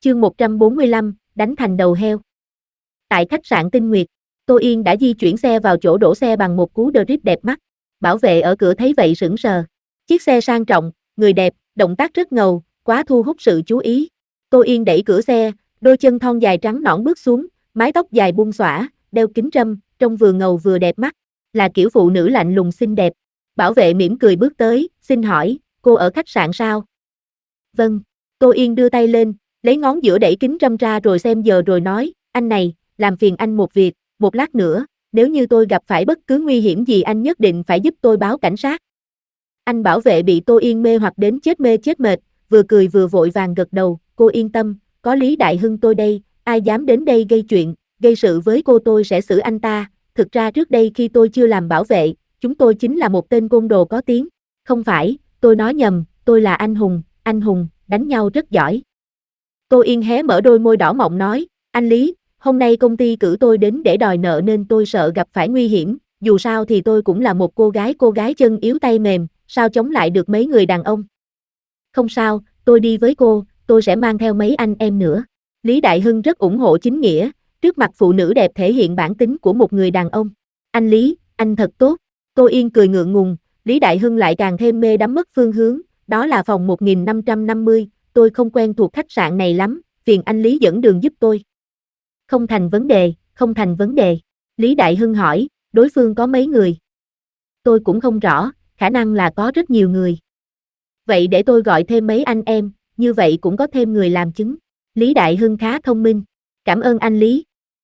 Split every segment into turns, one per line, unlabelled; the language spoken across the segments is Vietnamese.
Chương 145, đánh thành đầu heo. Tại khách sạn Tinh Nguyệt, Tô Yên đã di chuyển xe vào chỗ đổ xe bằng một cú drift đẹp mắt. Bảo vệ ở cửa thấy vậy sững sờ. Chiếc xe sang trọng, người đẹp, động tác rất ngầu, quá thu hút sự chú ý. Tô Yên đẩy cửa xe, đôi chân thon dài trắng nõn bước xuống, mái tóc dài buông xõa, đeo kính râm, trông vừa ngầu vừa đẹp mắt, là kiểu phụ nữ lạnh lùng xinh đẹp. Bảo vệ mỉm cười bước tới, xin hỏi, cô ở khách sạn sao? Vâng. Tô Yên đưa tay lên, lấy ngón giữa đẩy kính râm ra rồi xem giờ rồi nói, anh này, làm phiền anh một việc, một lát nữa, nếu như tôi gặp phải bất cứ nguy hiểm gì anh nhất định phải giúp tôi báo cảnh sát. Anh bảo vệ bị Tô Yên mê hoặc đến chết mê chết mệt, vừa cười vừa vội vàng gật đầu, cô yên tâm, có Lý Đại Hưng tôi đây, ai dám đến đây gây chuyện, gây sự với cô tôi sẽ xử anh ta. Thực ra trước đây khi tôi chưa làm bảo vệ, chúng tôi chính là một tên côn đồ có tiếng. Không phải, tôi nói nhầm, tôi là anh Hùng, đánh nhau rất giỏi. Tô Yên hé mở đôi môi đỏ mọng nói, anh Lý, hôm nay công ty cử tôi đến để đòi nợ nên tôi sợ gặp phải nguy hiểm, dù sao thì tôi cũng là một cô gái chân yếu tay mềm, sao chống lại được mấy người đàn ông. Không sao, tôi đi với cô, tôi sẽ mang theo mấy anh em nữa. Lý Đại Hưng rất ủng hộ chính nghĩa, trước mặt phụ nữ đẹp thể hiện bản tính của một người đàn ông. Anh Lý, anh thật tốt. Tô Yên cười ngượng ngùng, Lý Đại Hưng lại càng thêm mê đắm mất phương hướng, đó là phòng 1550, tôi không quen thuộc khách sạn này lắm, phiền anh Lý dẫn đường giúp tôi. Không thành vấn đề. Lý Đại Hưng hỏi, đối phương có mấy người? Tôi cũng không rõ, khả năng là có rất nhiều người. Vậy để tôi gọi thêm mấy anh em, như vậy cũng có thêm người làm chứng. Lý Đại Hưng khá thông minh. Cảm ơn anh Lý.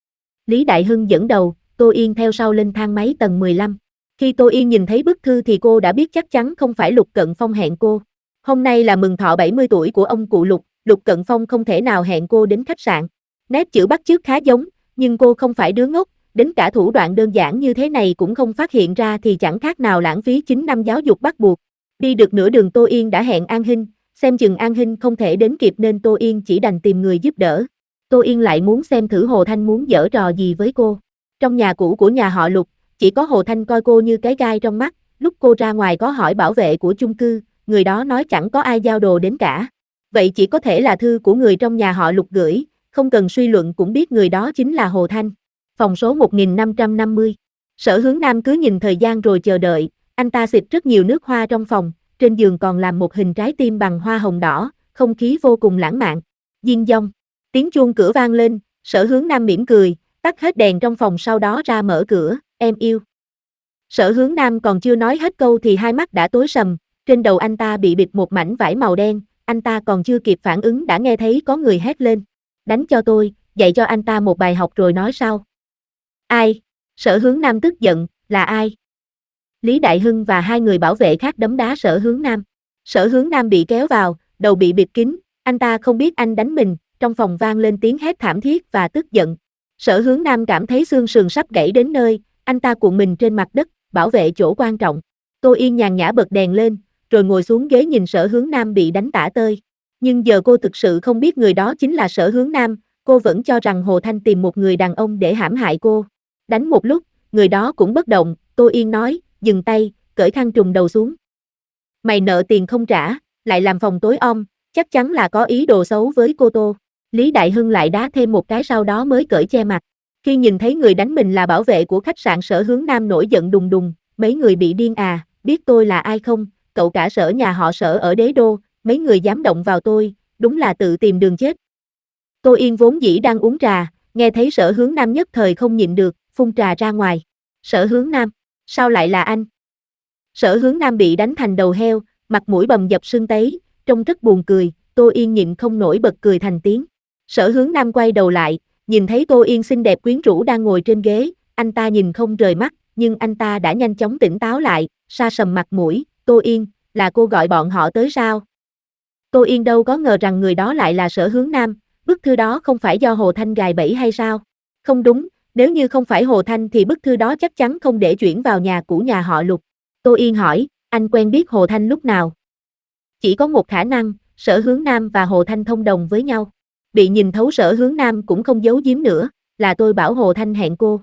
Lý Đại Hưng dẫn đầu, Tô Yên theo sau lên thang máy tầng 15. Khi Tô Yên nhìn thấy bức thư thì cô đã biết chắc chắn không phải Lục Cận Phong hẹn cô. Hôm nay là mừng thọ 70 tuổi của ông cụ Lục, Lục Cận Phong không thể nào hẹn cô đến khách sạn. Nét chữ bắt chước khá giống, nhưng cô không phải đứa ngốc, đến cả thủ đoạn đơn giản như thế này cũng không phát hiện ra thì chẳng khác nào lãng phí 9 năm giáo dục bắt buộc. Đi được nửa đường Tô Yên đã hẹn An Hinh, xem chừng An Hinh không thể đến kịp nên Tô Yên chỉ đành tìm người giúp đỡ. Tô Yên lại muốn xem thử Hồ Thanh muốn giở trò gì với cô. Trong nhà cũ của nhà họ Lục, chỉ có Hồ Thanh coi cô như cái gai trong mắt, lúc cô ra ngoài có hỏi bảo vệ của chung cư, người đó nói chẳng có ai giao đồ đến cả. Vậy chỉ có thể là thư của người trong nhà họ Lục gửi, không cần suy luận cũng biết người đó chính là Hồ Thanh. Phòng số 1550. Sở Hướng Nam cứ nhìn thời gian rồi chờ đợi, anh ta xịt rất nhiều nước hoa trong phòng, trên giường còn làm một hình trái tim bằng hoa hồng đỏ, không khí vô cùng lãng mạn. Diên dong, tiếng chuông cửa vang lên, Sở Hướng Nam mỉm cười, tắt hết đèn trong phòng sau đó ra mở cửa, em yêu. Sở Hướng Nam còn chưa nói hết câu thì hai mắt đã tối sầm, trên đầu anh ta bị bịt một mảnh vải màu đen, anh ta còn chưa kịp phản ứng đã nghe thấy có người hét lên. Đánh cho tôi, dạy cho anh ta một bài học rồi nói sau. Ai? Sở Hướng Nam tức giận, là ai? Lý Đại Hưng và hai người bảo vệ khác đấm đá Sở Hướng Nam. Sở Hướng Nam bị kéo vào, đầu bị bịt kín, anh ta không biết anh đánh mình, trong phòng vang lên tiếng hét thảm thiết và tức giận. Sở Hướng Nam cảm thấy xương sườn sắp gãy đến nơi, anh ta cuộn mình trên mặt đất, bảo vệ chỗ quan trọng. Tô Yên nhàn nhã bật đèn lên, rồi ngồi xuống ghế nhìn Sở Hướng Nam bị đánh tả tơi. Nhưng giờ cô thực sự không biết người đó chính là Sở Hướng Nam, cô vẫn cho rằng Hồ Thanh tìm một người đàn ông để hãm hại cô. Đánh một lúc, người đó cũng bất động, Tô Yên nói, dừng tay, cởi khăn trùm đầu xuống. Mày nợ tiền không trả, lại làm phòng tối om, chắc chắn là có ý đồ xấu với cô Tô. Lý Đại Hưng lại đá thêm một cái sau đó mới cởi che mặt. Khi nhìn thấy người đánh mình là bảo vệ của khách sạn Sở Hướng Nam nổi giận đùng đùng, mấy người bị điên à, biết tôi là ai không, cậu cả Sở nhà họ Sở ở Đế Đô, mấy người dám động vào tôi, đúng là tự tìm đường chết. Tô Yên vốn dĩ đang uống trà, nghe thấy Sở Hướng Nam nhất thời không nhịn được, phun trà ra ngoài. Sở Hướng Nam, sao lại là anh? Sở Hướng Nam bị đánh thành đầu heo, mặt mũi bầm dập sưng tấy, trông rất buồn cười, Tô Yên nhịn không nổi bật cười thành tiếng. Sở Hướng Nam quay đầu lại, nhìn thấy Tô Yên xinh đẹp quyến rũ đang ngồi trên ghế, anh ta nhìn không rời mắt, nhưng anh ta đã nhanh chóng tỉnh táo lại, sa sầm mặt mũi, Tô Yên, là cô gọi bọn họ tới sao? Tô Yên đâu có ngờ rằng người đó lại là Sở Hướng Nam, bức thư đó không phải do Hồ Thanh gài bẫy hay sao? Không đúng, nếu như không phải Hồ Thanh thì bức thư đó chắc chắn không để chuyển vào nhà của nhà họ Lục. Tô Yên hỏi, anh quen biết Hồ Thanh lúc nào? Chỉ có một khả năng, Sở Hướng Nam và Hồ Thanh thông đồng với nhau. Bị nhìn thấu Sở Hướng Nam cũng không giấu giếm nữa, là tôi bảo Hồ Thanh hẹn cô.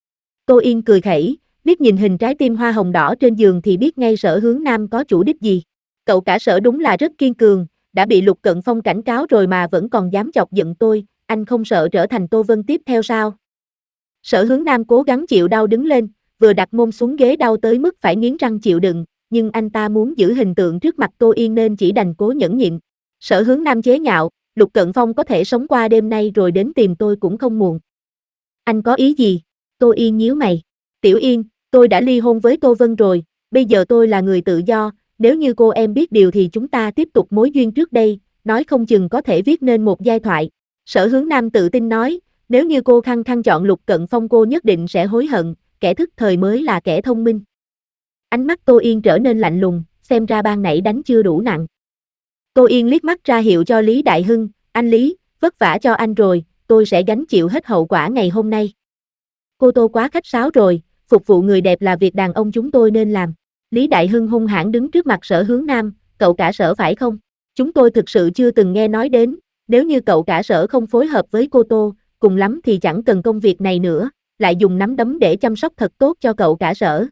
Tô Yên cười khẩy, liếc nhìn hình trái tim hoa hồng đỏ trên giường thì biết ngay Sở Hướng Nam có chủ đích gì. Cậu cả Sở đúng là rất kiên cường, đã bị Lục Cận Phong cảnh cáo rồi mà vẫn còn dám chọc giận tôi, anh không sợ trở thành Tô Vân tiếp theo sao? Sở Hướng Nam cố gắng chịu đau đứng lên, vừa đặt mông xuống ghế đau tới mức phải nghiến răng chịu đựng, nhưng anh ta muốn giữ hình tượng trước mặt Tô Yên nên chỉ đành cố nhẫn nhịn. Sở Hướng Nam chế nhạo, Lục Cận Phong có thể sống qua đêm nay rồi đến tìm tôi cũng không muộn. Anh có ý gì? Tô Yên nhíu mày. Tiểu Yên, tôi đã ly hôn với Tô Vân rồi, bây giờ tôi là người tự do, nếu như cô em biết điều thì chúng ta tiếp tục mối duyên trước đây, nói không chừng có thể viết nên một giai thoại. Sở Hướng Nam tự tin nói, nếu như cô khăng khăng chọn Lục Cận Phong cô nhất định sẽ hối hận, kẻ thức thời mới là kẻ thông minh. Ánh mắt Tô Yên trở nên lạnh lùng, xem ra ban nãy đánh chưa đủ nặng. Tô Yên liếc mắt ra hiệu cho Lý Đại Hưng, anh Lý, vất vả cho anh rồi, tôi sẽ gánh chịu hết hậu quả ngày hôm nay. Cô Tô quá khách sáo rồi, phục vụ người đẹp là việc đàn ông chúng tôi nên làm. Lý Đại Hưng hung hãn đứng trước mặt Sở Hướng Nam, cậu cả Sở phải không? Chúng tôi thực sự chưa từng nghe nói đến, nếu như cậu cả Sở không phối hợp với cô Tô, cùng lắm thì chẳng cần công việc này nữa, lại dùng nắm đấm để chăm sóc thật tốt cho cậu cả Sở.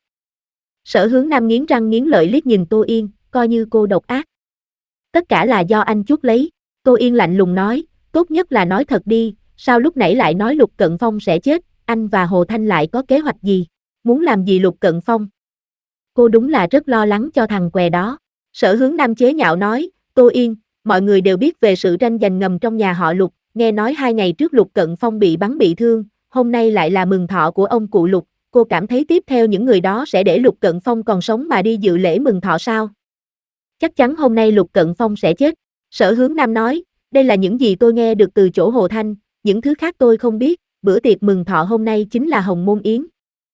Sở Hướng Nam nghiến răng nghiến lợi liếc nhìn Tô Yên, coi như cô độc ác. Tất cả là do anh chuốc lấy. Tô Yên lạnh lùng nói, tốt nhất là nói thật đi, sao lúc nãy lại nói Lục Cận Phong sẽ chết, anh và Hồ Thanh lại có kế hoạch gì, muốn làm gì Lục Cận Phong? Cô đúng là rất lo lắng cho thằng què đó. Sở Hướng Nam chế nhạo nói, Tô Yên, mọi người đều biết về sự tranh giành ngầm trong nhà họ Lục, nghe nói 2 ngày trước Lục Cận Phong bị bắn bị thương, hôm nay lại là mừng thọ của ông cụ Lục, cô cảm thấy tiếp theo những người đó sẽ để Lục Cận Phong còn sống mà đi dự lễ mừng thọ sao? Chắc chắn hôm nay Lục Cận Phong sẽ chết. Sở Hướng Nam nói, đây là những gì tôi nghe được từ chỗ Hồ Thanh, những thứ khác tôi không biết, bữa tiệc mừng thọ hôm nay chính là Hồng Môn Yến.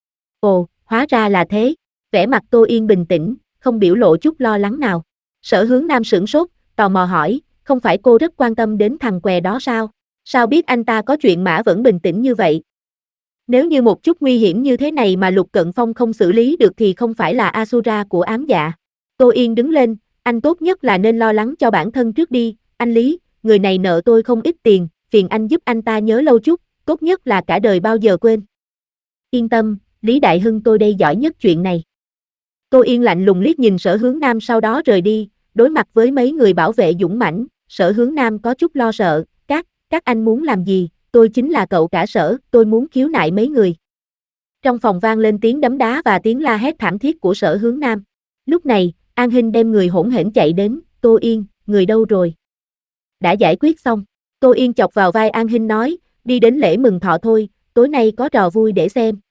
Ồ, hóa ra là thế. Vẻ mặt Tô Yên bình tĩnh, không biểu lộ chút lo lắng nào. Sở Hướng Nam sửng sốt, tò mò hỏi, không phải cô rất quan tâm đến thằng què đó sao? Sao biết anh ta có chuyện mà vẫn bình tĩnh như vậy? Nếu như một chút nguy hiểm như thế này mà Lục Cận Phong không xử lý được thì không phải là Asura của ám dạ. Tô Yên đứng lên, anh tốt nhất là nên lo lắng cho bản thân trước đi, anh Lý, người này nợ tôi không ít tiền, phiền anh giúp anh ta nhớ lâu chút, tốt nhất là cả đời bao giờ quên. Yên tâm, Lý Đại Hưng tôi đây giỏi nhất chuyện này. Tô Yên lạnh lùng liếc nhìn Sở Hướng Nam sau đó rời đi, đối mặt với mấy người bảo vệ dũng mãnh, Sở Hướng Nam có chút lo sợ, các anh muốn làm gì, tôi chính là cậu cả Sở, tôi muốn khiếu nại mấy người. Trong phòng vang lên tiếng đấm đá và tiếng la hét thảm thiết của Sở Hướng Nam. Lúc này, An Hinh đem người hỗn hển chạy đến, Tô Yên, người đâu rồi? Đã giải quyết xong. Tô Yên chọc vào vai An Hinh nói, đi đến lễ mừng thọ thôi, tối nay có trò vui để xem.